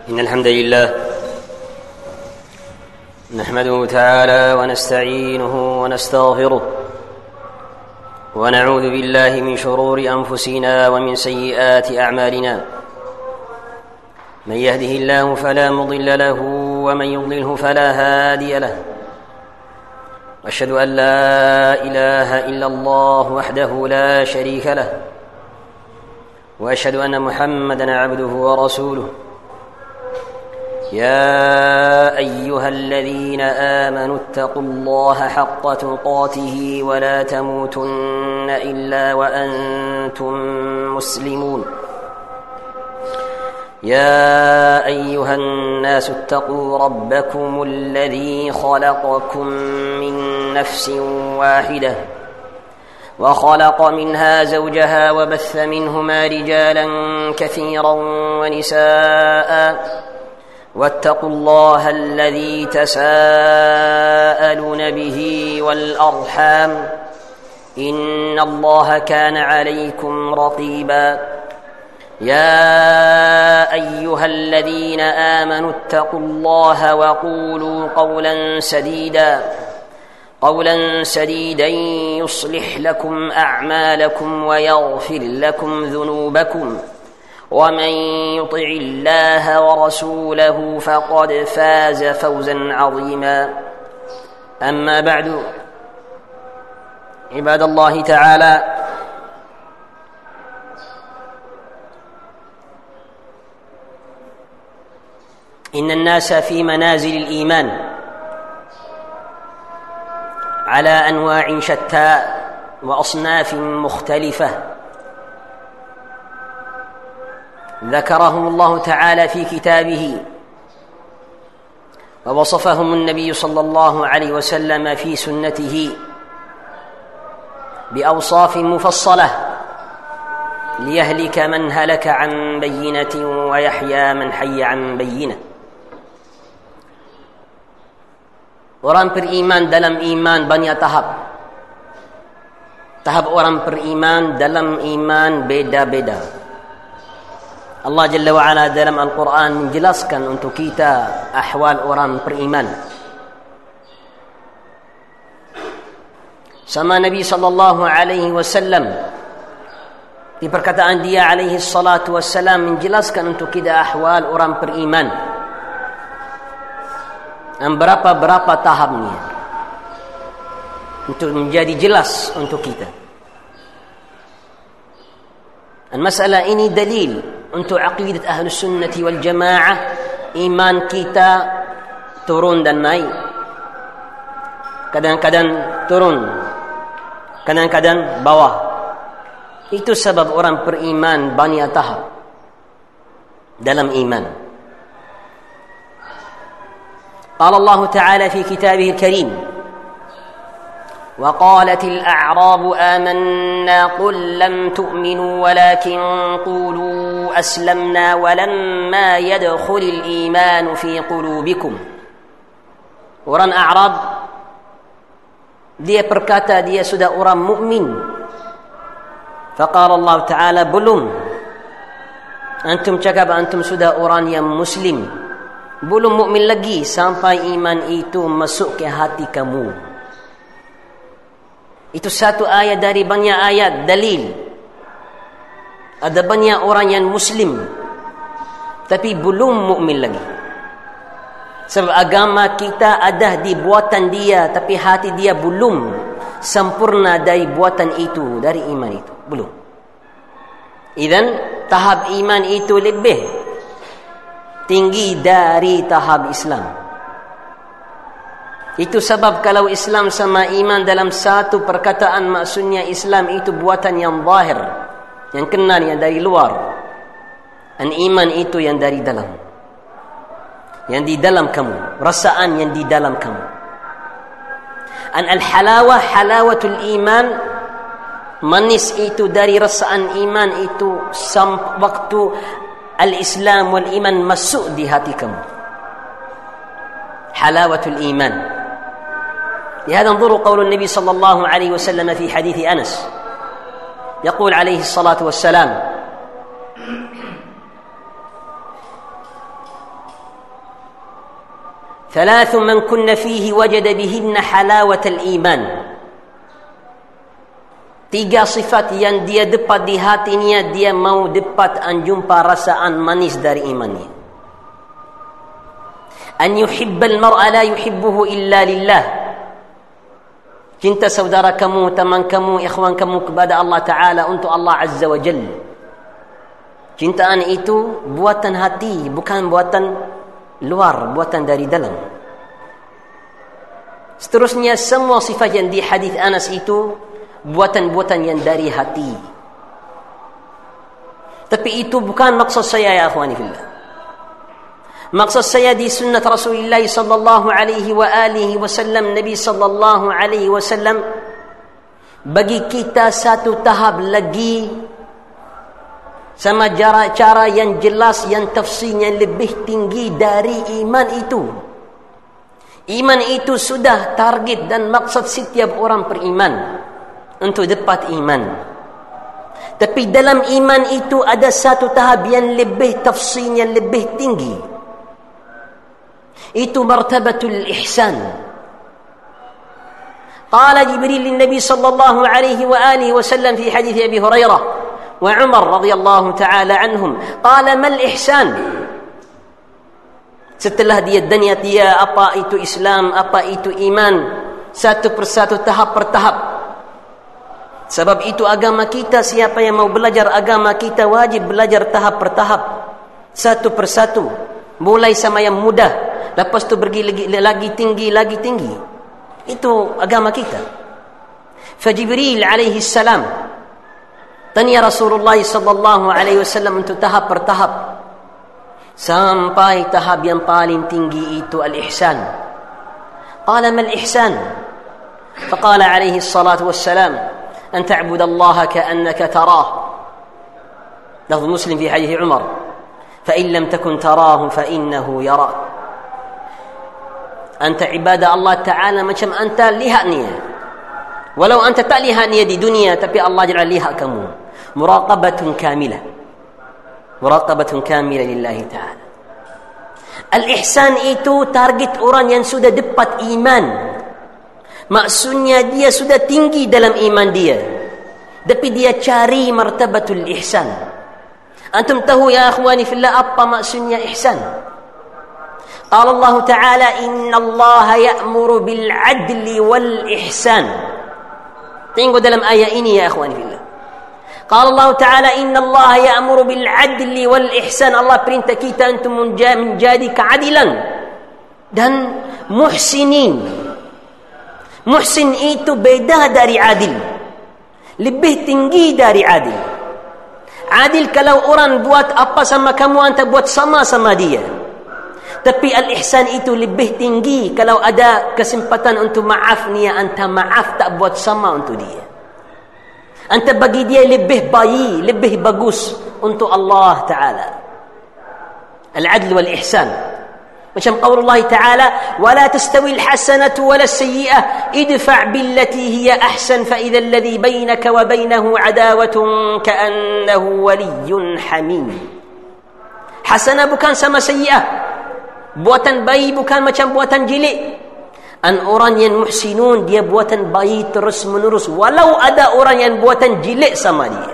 إن الحمد لله نحمده تعالى ونستعينه ونستغفره ونعوذ بالله من شرور أنفسنا ومن سيئات أعمالنا. من يهده الله فلا مضل له ومن يضلله فلا هادي له. وأشهد أن لا إله إلا الله وحده لا شريك له، وأشهد أن محمدًا عبده ورسوله. يا أيها الذين آمنوا اتقوا الله حق تقاته ولا تموتن إلا وأنتم مسلمون. يا أيها الناس اتقوا ربكم الذي خلقكم من نفس واحدة وخلق منها زوجها وبث منهما رجالا كثيرا ونساء، واتقوا الله الذي تساءلون به والأرحام إن الله كان عليكم رقيبا. يا أيها الذين آمنوا اتقوا الله وقولوا قولا سديدا يصلح لكم أعمالكم ويغفر لكم ذنوبكم، ومن يطع الله ورسوله فقد فاز فوزا عظيما. أما بعد، عباد الله تعالى، إن الناس في منازل الإيمان على أنواع شتى وأصناف مختلفة ذكرهم الله تعالى في كتابه، ووصفهم النبي صلى الله عليه وسلم في سنته بأوصاف مفصلة ليهلك من هلك عن بينة ويحيى من حي عن بينة. Orang beriman dalam iman banyak tahap. Tahap orang beriman dalam iman beda-beda. Allah Jalla wa'ala dalam Al-Quran menjelaskan untuk kita ahwal orang beriman. Sama Nabi sallallahu alaihi wasallam di perkataan dia alaihi salatu wassalam menjelaskan untuk kita ahwal orang beriman. Berapa tahapnya untuk menjadi jelas untuk kita. Dan masalah ini dalil untuk aqidat Ahlus Sunnati wal Jamaah. Iman kita turun dan naik, kadang-kadang turun, kadang-kadang bawah. Itu sebab orang beriman banyak tahap dalam iman. قال الله تعالى في كتابه الكريم: وقالت الأعراب آمنا قل لم تؤمنوا ولكن قولوا أسلمنا ولما يدخل الإيمان في قلوبكم. Orang Arab dia berkata dia sudah orang mukmin. فقال الله تعالى: belum. Antum cakap antum sudah orang yang muslim, belum mukmin lagi sampai iman itu masuk ke hati kamu. Itu satu ayat dari banyak ayat dalil. Ada banyak orang yang muslim tapi belum mukmin lagi. Sebab agama kita ada di buatan dia, tapi hati dia belum sempurna dari buatan itu, dari iman itu belum. Idzan tahap iman itu lebih tinggi dari tahap Islam. Itu sebab kalau Islam sama iman dalam satu perkataan, maksudnya Islam itu buatan yang zahir, yang kenal yang dari luar, dan iman itu yang dari dalam, yang di dalam kamu, rasaan yang di dalam kamu. An al-halawah, halawatul iman, manis itu dari rasaan iman itu waktu al-Islam wal iman masuk di hati kamu. Halawatul iman. لهذا انظروا قول النبي صلى الله عليه وسلم في حديث أنس، يقول عليه الصلاة والسلام: ثلاث من كن فيه وجد بهن حلاوة الإيمان. 3 sifat yang dia dapat di hatinya, dia mau dapat jumpa rasaan manis dari imannya. An yuhibbal mar'a la yuhibbuhu illa lillah. Cinta saudara kamu, teman kamu, ikhwan kamu kepada Allah Ta'ala untuk Allah Azza wa Jalla. Cintaan itu buatan hati, bukan buatan luar, buatan dari dalam. Seterusnya semua sifat yang di hadis Anas itu buatan-buatan yang dari hati. Tapi itu bukan maksud saya ya akhwani fillah. Maksud saya di sunnah Rasulullah sallallahu alaihi wa alihi wasallam, Nabi sallallahu alaihi wasallam bagi kita satu tahap lagi sama cara yang jelas, yang tafsirnya lebih tinggi dari iman itu. Iman itu sudah target dan maksud setiap orang beriman untuk dapat iman. Tapi dalam iman itu ada satu tahap yang lebih tafsirnya lebih tinggi. Itu martabatul ihsan. Qala Jibril lin-Nabi sallallahu alaihi wa alihi wasallam fi hadits Abi Hurairah wa Umar radhiyallahu ta'ala anhum, qala mal ihsan. Setelah dia tanya dia apa itu Islam, apa itu iman, satu persatu, tahap per tahap. Sebab itu agama kita, siapa yang mau belajar agama kita wajib belajar tahap per tahap, satu persatu. Mulai sama yang mudah, lepas tu pergi lagi tinggi, lagi tinggi. Itu agama kita. Fajibril alaihi salam tanya Rasulullah sallallahu alaihi wasallam untuk tahap per tahap, sampai tahap yang paling tinggi itu al-ihsan. Qala mal ihsan? Faqala alaihi salatu wassalam أن تعبد الله كأنك تراه. لفظ مسلم في حديث عمر فإن لم تكن تراه فإنه يراك. أنت عبادة الله تعالى macam أنت lihat ni, walau أنت tak lihat ni di dunia, tapi Allah Jalla lihat kamu. Muraqabatun kamilah, muraqabatun kamilah lillahi ta'ala. Al-ihsan itu target orang yang sudah dapat iman. Maksudnya dia sudah tinggi dalam iman dia, tapi dia cari martabatul ihsan. Antum tahu ya akhwani fillah apa maksudnya ihsan? Qala Allah Ta'ala inna Allah ya'muru bil adli wal ihsan. Tengok dalam ayat ini ya akhwani fillah. Qala Allah Ta'ala inna Allah ya'muru bil adli wal ihsan. Allah perintah kita untuk menjadi keadilan dan muhsinin. Muhsin itu beda dari adil, lebih tinggi dari adil. Adil kalau orang buat apa sama kamu, anda buat sama dia. Tapi al-ihsan itu lebih tinggi. Kalau ada kesempatan untuk maaf niya, anda maaf, tak buat sama untuk dia. Anda bagi dia lebih baik, lebih bagus untuk Allah Ta'ala. Al-adl wal-ihsan. Macam qaulullah Ta'ala, وَلَا تَسْتَوِي الْحَسَنَةُ وَلَا السَّيِّئَةُ إِدْفَعْ بِالَّتِي هِيَ أَحْسَنُ فَإِذَا الَّذِي بَيْنَكَ وَبَيْنَهُ عَدَاوَةٌ كَأَنَّهُ وَلِيٌّ حَمِيمٌ. Hasanah bukan sama sayyi'ah. Buatan baik bukan macam buatan jelek. Orang yang muhsinun, dia buatan baik terus menerus, walau ada orang yang buatan jelek sama dia.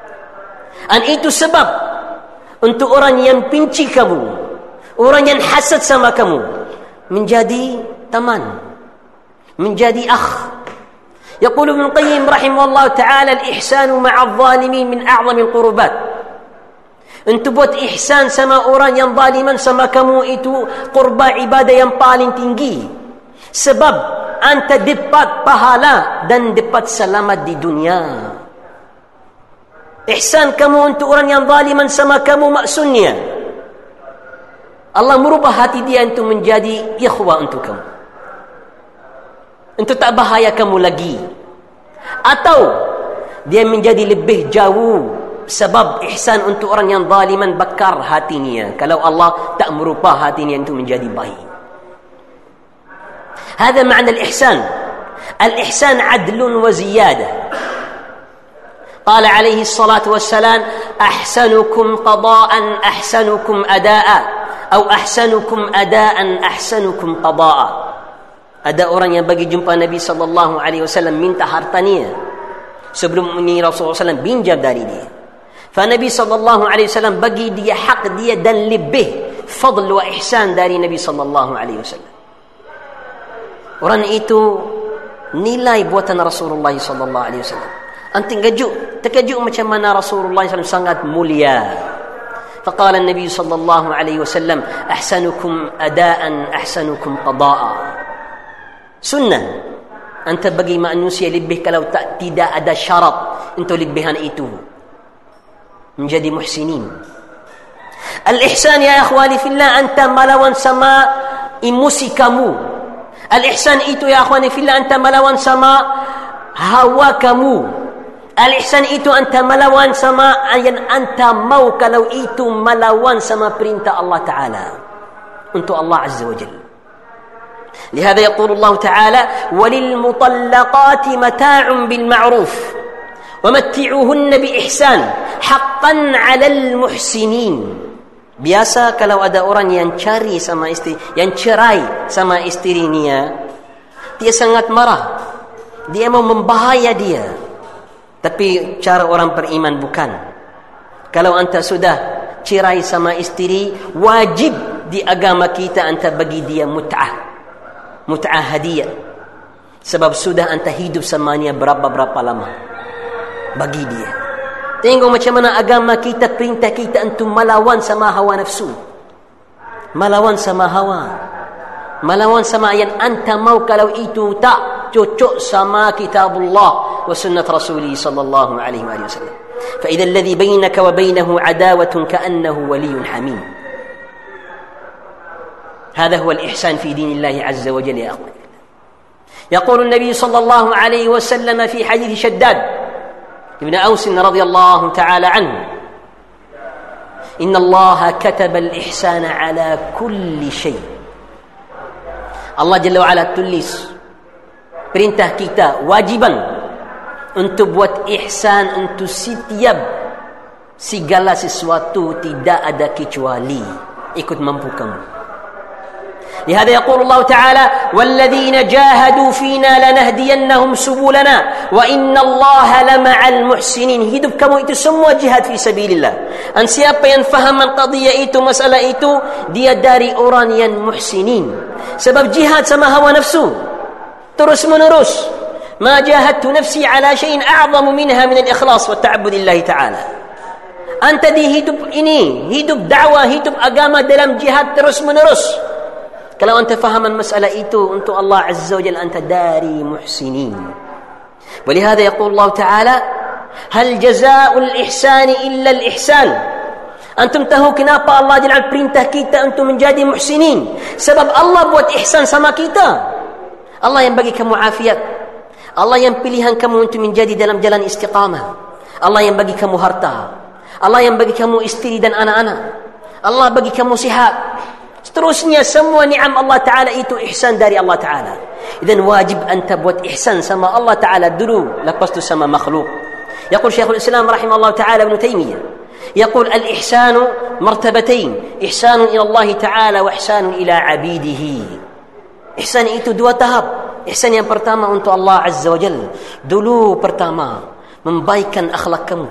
Itu sebab untuk orang yang benci kamu, orang yang hasad sama kamu, menjadi teman, menjadi akh. Yaqulu Ibn Qayyim rahimahullah ta'ala, al-ihsanu ma'al zalimin min a'zamil qurubat. Untuk buat ihsan sama orang yang zaliman sama kamu itu qurba ibadah yang paling tinggi. Sebab anda dapat pahala dan dapat selamat di dunia. Ihsan kamu untuk orang yang zaliman sama kamu maksudnya Allah merubah hati dia untuk menjadi ikhwah untuk kamu, untuk tak bahaya kamu lagi. Atau dia menjadi lebih jauh. Sebab ihsan untuk orang yang zaliman bakar hatinya, kalau Allah tak merubah hatinya untuk menjadi baik. هذا معنى الإحسان. الإحسان عدل وزيادة. قال عليه الصلاة والسلام أحسنكم قضاء أحسنكم أداء. atau ahsanukum adaan ahsanukum qada'a. Ada orang yang bagi jumpa Nabi sallallahu alaihi wasallam minta hartanya, sebelum ini Rasulullah SAW pinjam dari dia. Nabi sallallahu alaihi wasallam bagi dia hak dia dan lebih fadl wa ihsan dari Nabi sallallahu alaihi wasallam. Orang itu nilai buatan Rasulullah sallallahu alaihi wasallam. Antum terkejut macam mana Rasulullah SAW sangat mulia. Faqala Nabi sallallahu alaihi wasallam, ahsanukum adaan ahsanukum qada'a. Sunnah anta bagi manusia lebih kalau tidak ada syarat untuk lebihan itu, menjadi muhsinin. Al-ihsan ya akhwani fillah, anta melawan sama emosi kamu. Al-ihsan itu ya akhwani fillah, anta melawan sama hawa kamu. Al-ihsan itu anta melawan sama yang anta mau, kalau itu melawan sama perintah Allah Ta'ala untuk Allah Azza wa Jalla. لهذا يقول الله تعالى وللمطلقات متاع بالمعروف ومتعوهن بإحسان حقا على المحسنين. Biasa kalau ada orang yang cari sama istri, yang cerai sama istrinya, dia sangat marah, dia mau membahaya dia. Tapi cara orang beriman bukan. Kalau anda sudah cerai sama istri, wajib di agama kita anda bagi dia mut'ah hadiah, sebab sudah anda hidup samanya berapa lama, bagi dia. Tengok macam mana agama kita perintah kita untuk melawan sama hawa nafsu, melawan sama hawa, melawan sama yang anda mau, kalau itu tak cocok sama kitabullah wa sunnat Rasulullah sallallahu alaihi wasallam. Fa idza alladhi bainaka wa bainahu adawatun ka'annahu waliyyun hamim. هذا هو الإحسان في دين الله عز وجل يا أخواني. يقول النبي صلى الله عليه وسلم في حديث شداد ابن أوس رضي الله تعالى عنه: إن الله كتب الإحسان على كل شيء. Allah Jalla wa'ala tulis perintah kita wajiban untuk buat ihsan untuk setiap segala sesuatu, tidak ada kecuali ikut mampu kamu. لهذا يقول الله تعالى والذين جاهدوا فينا لنهدينهم سبلنا وإن الله لمع المحسنين. Hidup kamu itu semua jihad fi sabilillah. Dan siapa yang faham qadiyah itu, masalah itu, dia dari orang yang muhsinin. Sebab jihad sama hawa nafsu terus menerus. ما جاهدت نفسي على شيء أعظم منها من الإخلاص والتعبد لله تعالى. Anta di hidup ini, hidup dakwah, hidup agama dalam jihad terus menerus. Kalau anda fahaman masalah itu untuk Allah Azza wa Jalla, anta dari muhsinin. ولهذا يقول الله تعالى هل جزاء الإحسان إلا الإحسان. Antum tahu kenapa Allah Jalla perintah kita untuk menjadi muhsinin? Sebab Allah buat ihsan sama kita. Allah yang bagi kamu afiat, Allah yang pilihan kamu untuk menjadi dalam jalan istiqamah, Allah yang bagi kamu harta, Allah yang bagi kamu istri dan anak-anak, Allah bagi kamu sihat. Seterusnya semua ni'am Allah Ta'ala itu ihsan dari Allah Ta'ala. Idan wajib anta buat ihsan sama Allah Ta'ala dulu, lepas tu sama makhluk. Yaqul Syekhul Islam rahimahullah Ta'ala Ibn Taymiyah, yaqul al-ihsanu martabatain, ihsanun ila Allah Ta'ala wa ihsanun ila abidihi. Ihsan itu dua tahap. Ihsan yang pertama untuk Allah Azza wa Jalla. Dulu pertama membaikkan akhlak kamu,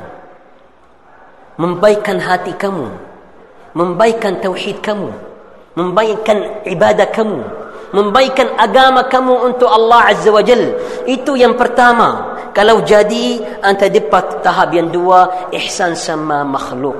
membaikkan hati kamu, membaikkan tauhid kamu, membaikkan ibadah kamu, membaikkan agama kamu untuk Allah Azza wa Jal. Itu yang pertama. Kalau jadi anta dapat tahap yang dua, ihsan sama makhluk.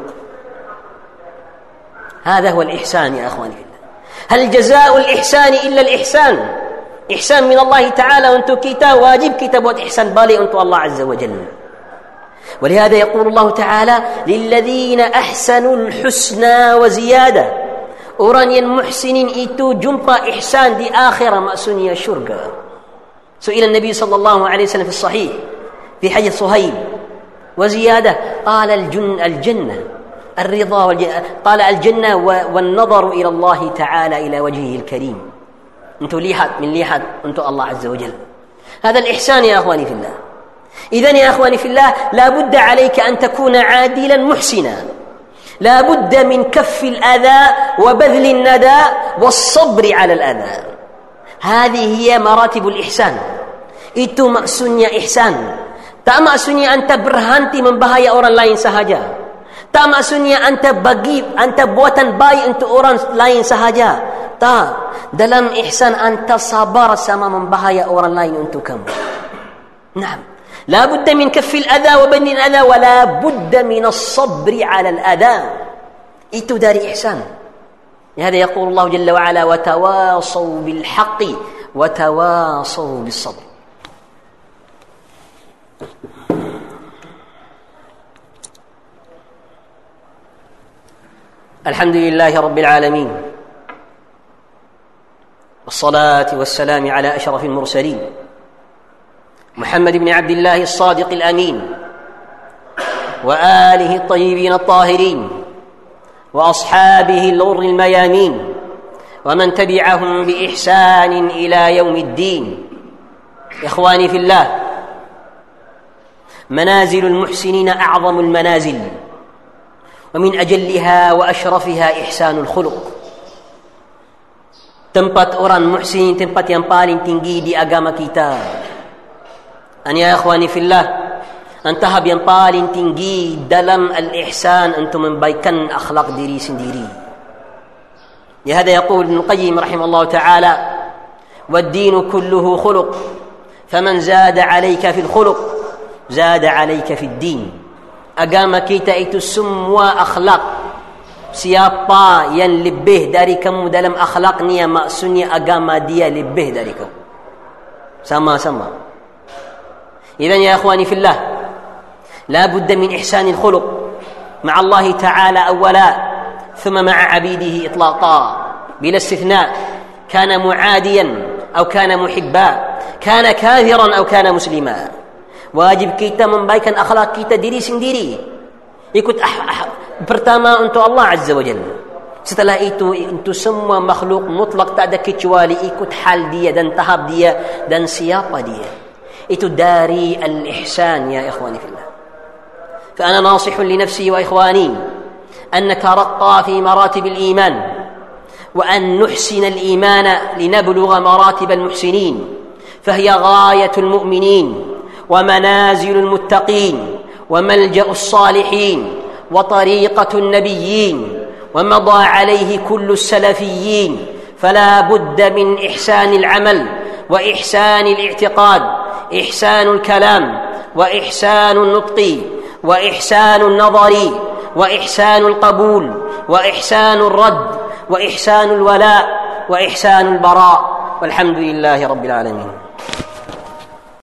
هذا هو الإحسان يا أخواني. هل جزاء الإحسان إلا الإحسان. إحسان من الله تعالى untuk kita, wajib kita buat ihsan balik untuk Allah Azza wa Jal. ولهذا يقول الله تعالى للذين أحسنوا الحسنى وزيادة. Orang yang muhsinin itu jumpa ihsan di akhirat, maksudnya syurga. Su'ila Nabi sallallahu alaihi wasallam fi sahih fi hadits Suhaib wa ziyadah qala al-jannah الرضا قال الجنة والنظر إلى الله تعالى إلى وجهه الكريم. أنتم lihat untuk Allah Azza wa Jalla. هذا الإحسان يا أخواني في الله. إذن يا أخواني في الله لا بد عليك أن تكون عادلا محسنا. لا بد من كف الأذى وبذل الندى والصبر على الأذى. هذه هي مراتب الإحسان. Itu maksudnya ihsan. Tak maksudnya anta berhenti membahaya orang lain sahaja. Tak maksudnya anta buatan baik untuk orang lain sahaja. Tak. Dalam ihsan anta sabar sama membahaya orang lain untuk kamu. Naam. لا بد من كف الأذى وبذل الأذى ولا بد من الصبر على الأذى. Itu dari ihsan. لهذا يقول الله جل وعلا وتواصوا بالحق وتواصوا بالصبر. الحمد لله رب العالمين والصلاة والسلام على أشرف المرسلين محمد بن عبد الله الصادق الأمين وآله الطيبين الطاهرين وأصحابه الغر الميامين ومن تبعهم بإحسان إلى يوم الدين. إخواني في الله، منازل المحسنين أعظم المنازل ومن أجلها وأشرفها إحسان الخلق. Tempat orang muhsin, tempat yang paling tinggi di agama kita. Ya ikhwani fillah, tahap yang paling tinggi dalam al-ihsan untuk membaikkan akhlak diri sendiri. لهذا يقول ابن القيم رحمه الله تعالى والدين كله خلق فمن زاد عليك في الخلق زاد عليك في الدين. Agama kita itu semua akhlak. Siapa yang lebih dari kamu dalam akhlaknya, maksudnya agama dia lebih dari kamu. Sama-sama. إذن يا أخواني في الله، لا بد من إحسان الخلق مع الله تعالى أولا ثم مع عبيده إطلاقا بلا استثناء، كان معاديا أو كان محبا، كان كافرا أو كان مسلما. Wajib kita membaikkan akhlak kita diri sendiri. Ikut pertama untuk Allah Azza wa Jalla. Setelah itu untuk semua makhluk mutlak, tak ada kecuali, ikut hal dia dan tahap dia dan siapa dia. Itu dari al-ihsan ya ikhwani fillah. فأنا ناصح لنفسي وإخواني أن نترقى في مراتب الإيمان وأن نحسن الإيمان لنبلغ مراتب المحسنين، فهي غاية المؤمنين ومنازل المتقين وملجأ الصالحين وطريقة النبيين ومضى عليه كل السلفيين. فلا بد من إحسان العمل وإحسان الاعتقاد، إحسان الكلام وإحسان النطق وإحسان النظر وإحسان القبول وإحسان الرد وإحسان الولاء وإحسان البراء. والحمد لله رب العالمين.